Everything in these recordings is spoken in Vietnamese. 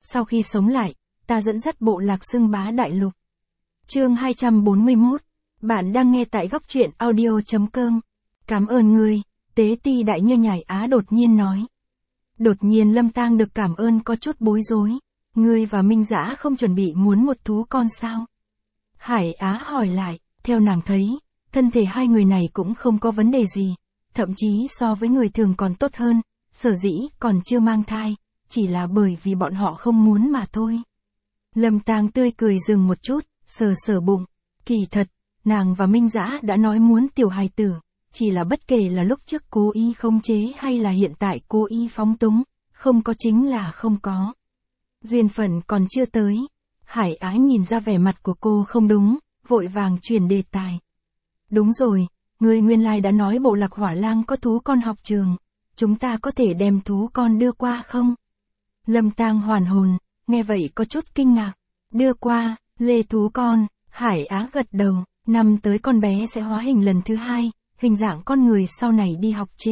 Sau khi sống lại, ta dẫn dắt bộ lạc xưng bá đại lục. Chương 241. Bạn đang nghe tại góc truyện audio.com. Cảm ơn ngươi, Tế Ti Đại Nhơ Nhải Á đột nhiên nói. Đột nhiên Lâm Tang được cảm ơn có chút bối rối. Ngươi và Minh Dã không chuẩn bị muốn một thú con sao? Hải Á hỏi lại, theo nàng thấy, thân thể hai người này cũng không có vấn đề gì, thậm chí so với người thường còn tốt hơn, sở dĩ còn chưa mang thai, chỉ là bởi vì bọn họ không muốn mà thôi. Lâm Tang tươi cười dừng một chút, sờ sờ bụng, kỳ thật, nàng và Minh Dã đã nói muốn tiểu hài tử, chỉ là bất kể là lúc trước cố ý khống chế hay là hiện tại cố ý phóng túng, không có chính là không có. Duyên phận còn chưa tới. Hải Á nhìn ra vẻ mặt của cô không đúng, vội vàng chuyển đề tài. Đúng rồi, ngươi nguyên lai đã nói bộ lạc Hỏa Lang có thú con học trường, chúng ta có thể đem thú con đưa qua không? Lâm Tang hoàn hồn, nghe vậy có chút kinh ngạc. Đưa qua, lê thú con, Hải Á gật đầu, năm tới con bé sẽ hóa hình lần thứ hai, hình dạng con người sau này đi học chê.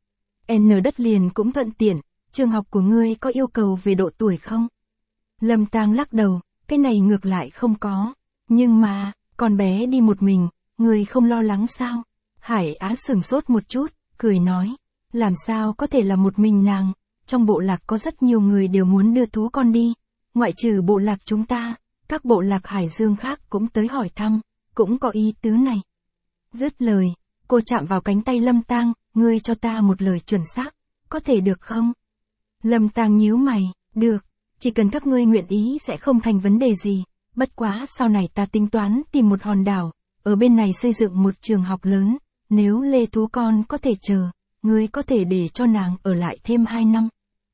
N đất liền cũng thuận tiện, trường học của ngươi có yêu cầu về độ tuổi không? Lâm Tang lắc đầu, cái này ngược lại không có. Nhưng mà, con bé đi một mình, ngươi không lo lắng sao? Hải Á sửng sốt một chút, cười nói. Làm sao có thể là một mình nàng? Trong bộ lạc có rất nhiều người đều muốn đưa thú con đi. Ngoại trừ bộ lạc chúng ta, các bộ lạc Hải Dương khác cũng tới hỏi thăm, cũng có ý tứ này. Dứt lời, cô chạm vào cánh tay Lâm Tang, ngươi cho ta một lời chuẩn xác, có thể được không? Lâm Tang nhíu mày, được. Chỉ cần các ngươi nguyện ý sẽ không thành vấn đề gì, bất quá sau này ta tính toán tìm một hòn đảo, ở bên này xây dựng một trường học lớn, nếu lê thú con có thể chờ, ngươi có thể để cho nàng ở lại thêm 2 năm.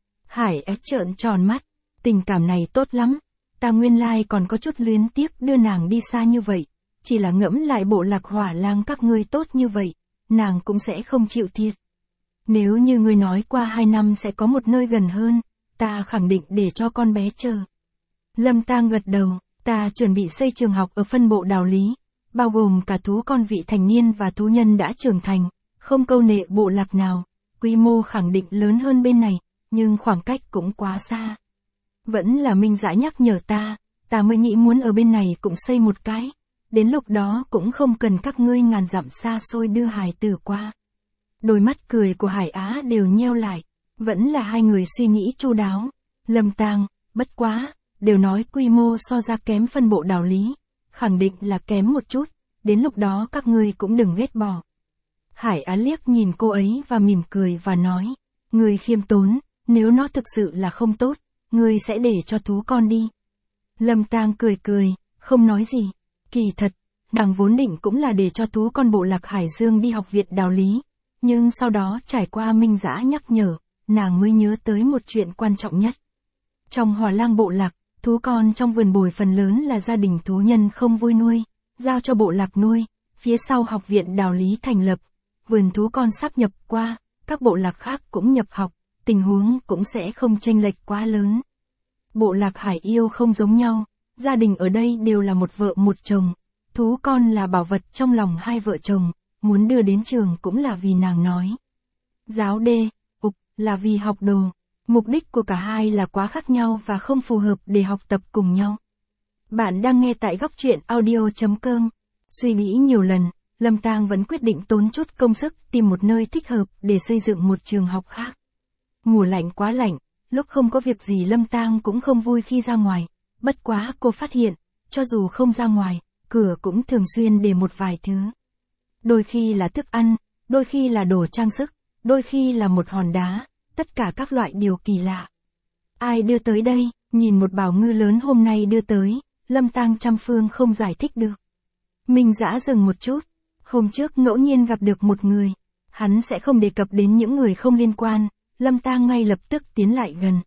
Hải Á trợn tròn mắt, tình cảm này tốt lắm, ta nguyên lai còn có chút luyến tiếc đưa nàng đi xa như vậy, chỉ là ngẫm lại bộ lạc Hỏa Lang các ngươi tốt như vậy, nàng cũng sẽ không chịu thiệt. Nếu như ngươi nói qua 2 năm sẽ có một nơi gần hơn, ta khẳng định để cho con bé chờ. Lâm Tang gật đầu, ta chuẩn bị xây trường học ở phân bộ Đào Lý, bao gồm cả thú con vị thành niên và thú nhân đã trưởng thành, không câu nệ bộ lạc nào, quy mô khẳng định lớn hơn bên này, nhưng khoảng cách cũng quá xa. Vẫn là Minh Dã nhắc nhở ta mới nghĩ muốn ở bên này cũng xây một cái, đến lúc đó cũng không cần các ngươi ngàn dặm xa xôi đưa hài tử qua. Đôi mắt cười của Hải Á đều nheo lại. Vẫn là hai người suy nghĩ chu đáo. Lâm Tang, bất quá, đều nói quy mô so ra kém phân bộ Đào Lý, khẳng định là kém một chút, đến lúc đó các ngươi cũng đừng ghét bỏ. Hải Á liếc nhìn cô ấy và mỉm cười và nói, ngươi khiêm tốn, nếu nó thực sự là không tốt, ngươi sẽ để cho thú con đi. Lâm Tang cười cười, không nói gì. Kỳ thật, nàng vốn định cũng là để cho thú con bộ lạc Hải Dương đi học viện Đào Lý, nhưng sau đó trải qua Minh Dã nhắc nhở, nàng mới nhớ tới một chuyện quan trọng nhất. Trong Hỏa Lang bộ lạc, thú con trong vườn bồi phần lớn là gia đình thú nhân không vui nuôi, giao cho bộ lạc nuôi, phía sau học viện Đào Lý thành lập, vườn thú con sáp nhập qua, các bộ lạc khác cũng nhập học, tình huống cũng sẽ không chênh lệch quá lớn. Bộ lạc Hải Yêu không giống nhau, gia đình ở đây đều là một vợ một chồng, thú con là bảo vật trong lòng hai vợ chồng, muốn đưa đến trường cũng là vì nàng nói. Giáo đê, là vì học đồ, mục đích của cả hai là quá khác nhau và không phù hợp để học tập cùng nhau. Bạn đang nghe tại góc truyện audio.com. Suy nghĩ nhiều lần, Lâm Tang vẫn quyết định tốn chút công sức tìm một nơi thích hợp để xây dựng một trường học khác. Mùa lạnh quá lạnh, lúc không có việc gì Lâm Tang cũng không vui khi ra ngoài, bất quá cô phát hiện, cho dù không ra ngoài, cửa cũng thường xuyên để một vài thứ. Đôi khi là thức ăn, đôi khi là đồ trang sức, đôi khi là một hòn đá, tất cả các loại điều kỳ lạ. Ai đưa tới đây, nhìn một bảo ngư lớn hôm nay đưa tới, Lâm Tang trăm phương không giải thích được. Minh Dã dừng một chút, hôm trước ngẫu nhiên gặp được một người, hắn sẽ không đề cập đến những người không liên quan, Lâm Tang ngay lập tức tiến lại gần.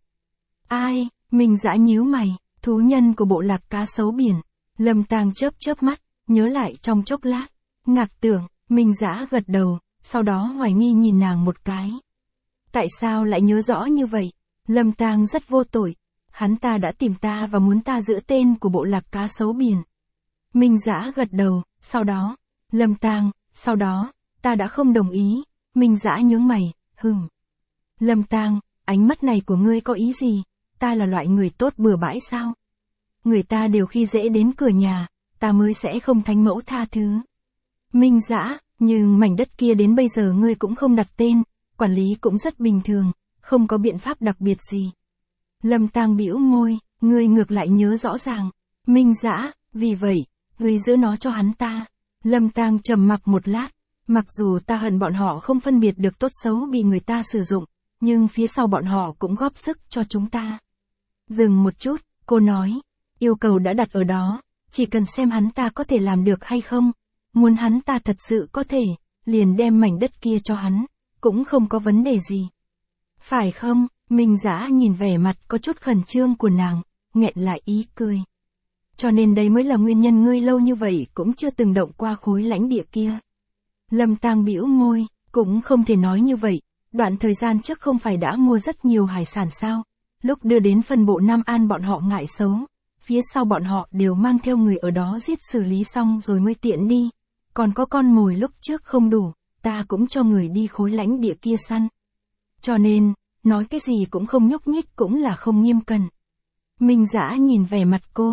Ai, Minh Dã nhíu mày, thú nhân của bộ lạc cá sấu biển. Lâm Tang chớp chớp mắt, nhớ lại trong chốc lát, ngạc tưởng, Minh Dã gật đầu, sau đó hoài nghi nhìn nàng một cái. Tại sao lại nhớ rõ như vậy? Lâm Tang rất vô tội, hắn ta đã tìm ta và muốn ta giữ tên của bộ lạc cá sấu biển. Minh Dã gật đầu, sau đó, Lâm Tang, sau đó, ta đã không đồng ý. Minh Dã nhướng mày, Lâm Tang, ánh mắt này của ngươi có ý gì? ta là loại người tốt bừa bãi sao? Người ta đều khi dễ đến cửa nhà, ta mới sẽ không thánh mẫu tha thứ. Minh Dã, nhưng mảnh đất kia đến bây giờ ngươi cũng không đặt tên, quản lý cũng rất bình thường, không có biện pháp đặc biệt gì. Lâm Tang bĩu môi, ngươi ngược lại nhớ rõ ràng. Minh Dã, vì vậy, ngươi giữ nó cho hắn ta. Lâm Tang trầm mặc một lát, mặc dù ta hận bọn họ không phân biệt được tốt xấu bị người ta sử dụng, nhưng phía sau bọn họ cũng góp sức cho chúng ta. Dừng một chút, cô nói, yêu cầu đã đặt ở đó, chỉ cần xem hắn ta có thể làm được hay không. Muốn hắn ta thật sự có thể, liền đem mảnh đất kia cho hắn, cũng không có vấn đề gì. Phải không? Minh Dã nhìn vẻ mặt có chút khẩn trương của nàng, nghẹn lại ý cười. Cho nên đây mới là nguyên nhân ngươi lâu như vậy cũng chưa từng động qua khối lãnh địa kia. Lâm Tang bĩu môi, cũng không thể nói như vậy, đoạn thời gian trước không phải đã mua rất nhiều hải sản sao, lúc đưa đến phân bộ Nam An bọn họ ngại xấu, phía sau bọn họ đều mang theo người ở đó giết xử lý xong rồi mới tiện đi, còn có con mồi lúc trước không đủ, ta cũng cho người đi khối lãnh địa kia săn. Cho nên, nói cái gì cũng không nhúc nhích cũng là không nghiêm cẩn. Minh Dã nhìn vẻ mặt cô,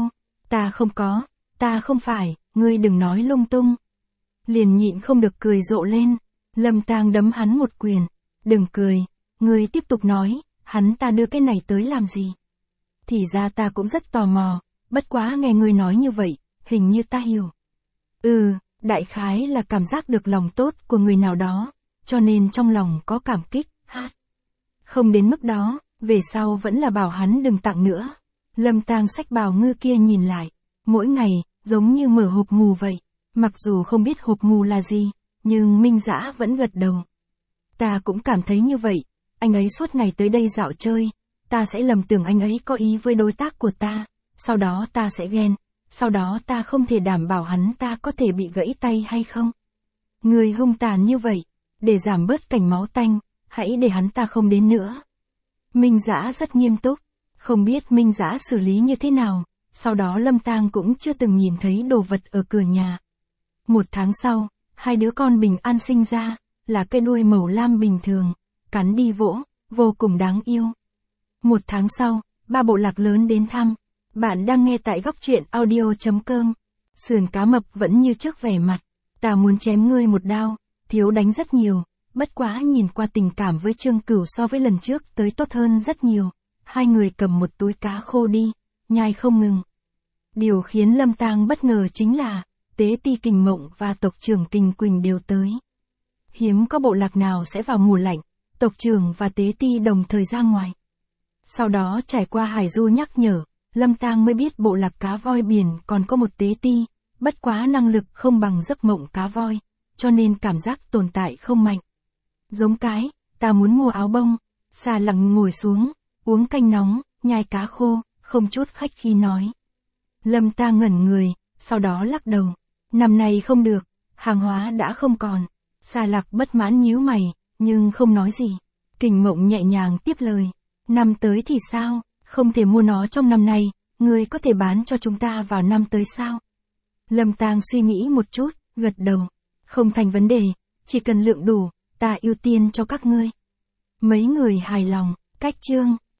ta không phải, ngươi đừng nói lung tung. Liền nhịn không được cười rộ lên, Lâm Tang đấm hắn một quyền, đừng cười, ngươi tiếp tục nói, hắn ta đưa cái này tới làm gì. Thì ra ta cũng rất tò mò, bất quá nghe ngươi nói như vậy, hình như ta hiểu. Đại khái là cảm giác được lòng tốt của người nào đó, cho nên trong lòng có cảm kích, Không đến mức đó, về sau vẫn là bảo hắn đừng tặng nữa. Lâm Tang xách bào ngư kia nhìn lại, mỗi ngày, giống như mở hộp mù vậy. Mặc dù không biết hộp mù là gì, nhưng Minh Dã vẫn gật đầu. Ta cũng cảm thấy như vậy, anh ấy suốt ngày tới đây dạo chơi, ta sẽ lầm tưởng anh ấy có ý với đối tác của ta, sau đó ta sẽ ghen, sau đó ta không thể đảm bảo hắn ta có thể bị gãy tay hay không. Người hung tàn như vậy, để giảm bớt cảnh máu tanh, hãy để hắn ta không đến nữa. Minh Dã rất nghiêm túc, không biết Minh Dã xử lý như thế nào, sau đó Lâm Tang cũng chưa từng nhìn thấy đồ vật ở cửa nhà. 1 tháng sau, 2 đứa con bình an sinh ra, là cái đuôi màu lam bình thường, cắn đi vỗ, vô cùng đáng yêu. 1 tháng sau, 3 bộ lạc lớn đến thăm. Bạn đang nghe tại góc truyện audio.com. Sườn cá mập vẫn như trước vẻ mặt, ta muốn chém ngươi một đao, thiếu đánh rất nhiều, bất quá nhìn qua tình cảm với Trương Cửu so với lần trước tới tốt hơn rất nhiều. Hai người cầm một túi cá khô đi, nhai không ngừng. Điều khiến Lâm Tang bất ngờ chính là, Tế Ti Kình Mộng và tộc trưởng Kình Quỳnh đều tới. Hiếm có bộ lạc nào sẽ vào mùa lạnh, tộc trưởng và Tế Ti đồng thời ra ngoài. Sau đó trải qua Hải Du nhắc nhở, Lâm Tang mới biết bộ lạc cá voi biển còn có một Tế Ti, bất quá năng lực không bằng giấc mộng cá voi, cho nên cảm giác tồn tại không mạnh. Giống cái, ta muốn mua áo bông, Xà Lặng ngồi xuống, uống canh nóng, nhai cá khô, không chút khách khí nói. Lâm Tang ngẩn người, sau đó lắc đầu. Năm nay không được, hàng hóa đã không còn. Xà Lặc bất mãn nhíu mày, nhưng không nói gì. Kình Mộng nhẹ nhàng tiếp lời. Năm tới thì sao, không thể mua nó trong năm nay, ngươi có thể bán cho chúng ta vào năm tới sao? Lâm Tang suy nghĩ một chút, gật đầu. Không thành vấn đề, chỉ cần lượng đủ, ta ưu tiên cho các ngươi. Mấy người hài lòng, cách chương.